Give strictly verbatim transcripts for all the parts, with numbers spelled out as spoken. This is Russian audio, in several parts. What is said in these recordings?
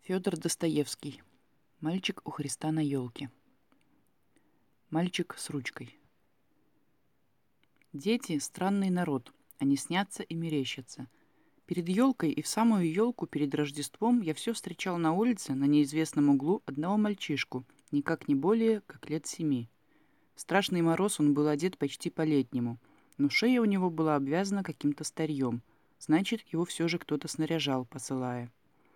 Федор Достоевский. Мальчик у Христа на елке. Мальчик с ручкой. Дети — странный народ. Они снятся и мерещатся. Перед елкой и в самую елку перед Рождеством я все встречал на улице на неизвестном углу одного мальчишку, никак не более, как лет семи. В страшный мороз он был одет почти по-летнему, но шея у него была обвязана каким-то старьем. Значит, его все же кто-то снаряжал, посылая.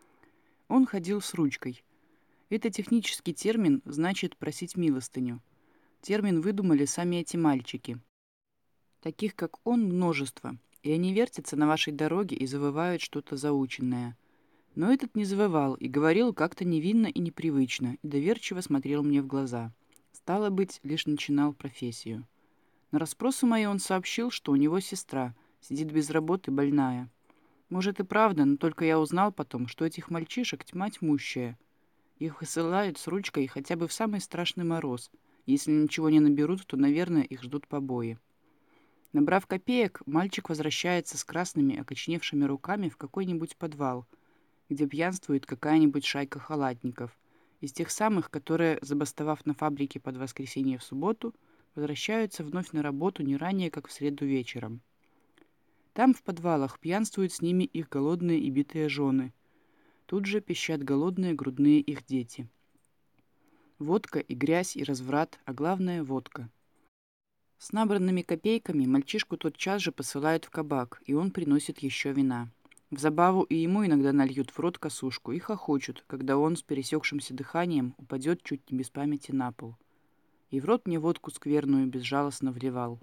Он ходил с ручкой. Это технический термин, значит просить милостыню. Термин выдумали сами эти мальчики. Таких, как он, множество, и они вертятся на вашей дороге и завывают что-то заученное. Но этот не завывал и говорил как-то невинно и непривычно, и доверчиво смотрел мне в глаза. Стало быть, лишь начинал профессию. На расспросы мои он сообщил, что у него сестра, сидит без работы, больная. Может и правда, но только я узнал потом, что этих мальчишек тьма тьмущая. Их высылают с ручкой хотя бы в самый страшный мороз. Если ничего не наберут, то, наверное, их ждут побои. Набрав копеек, мальчик возвращается с красными, окоченевшими руками в какой-нибудь подвал, где пьянствует какая-нибудь шайка халатников, из тех самых, которые, забастовав на фабрике под воскресенье в субботу, возвращаются вновь на работу не ранее, как в среду вечером. Там, в подвалах, пьянствуют с ними их голодные и битые жены. Тут же пищат голодные грудные их дети. Водка и грязь и разврат, а главное — водка. С набранными копейками мальчишку тотчас же посылают в кабак, и он приносит еще вина. В забаву и ему иногда нальют в рот косушку и хохочут, когда он с пересекшимся дыханием упадет чуть не без памяти на пол. И в рот мне водку скверную безжалостно вливал.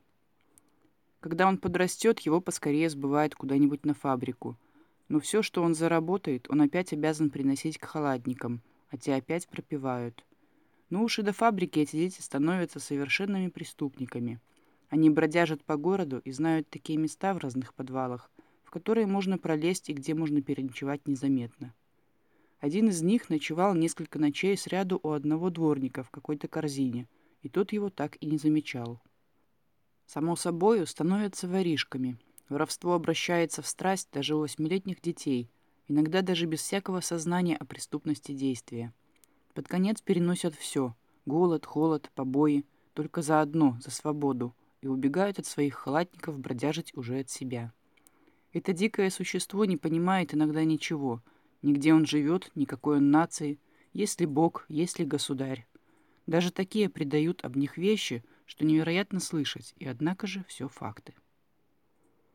Когда он подрастет, его поскорее сбывают куда-нибудь на фабрику. Но все, что он заработает, он опять обязан приносить к халатникам, а те опять пропивают. Но уж и до фабрики эти дети становятся совершенными преступниками. Они бродяжат по городу и знают такие места в разных подвалах, в которые можно пролезть и где можно переночевать незаметно. Один из них ночевал несколько ночей сряду у одного дворника в какой-то корзине, и тот его так и не замечал. Само собою становятся воришками. Воровство обращается в страсть даже у восьмилетних детей, иногда даже без всякого сознания о преступности действия. Под конец переносят все — голод, холод, побои, только за одно, за свободу, и убегают от своих халатников бродяжить уже от себя. Это дикое существо не понимает иногда ничего, ни где он живет, ни какой он нации, есть ли Бог, есть ли государь. Даже такие предают об них вещи, что невероятно слышать, и однако же все факты.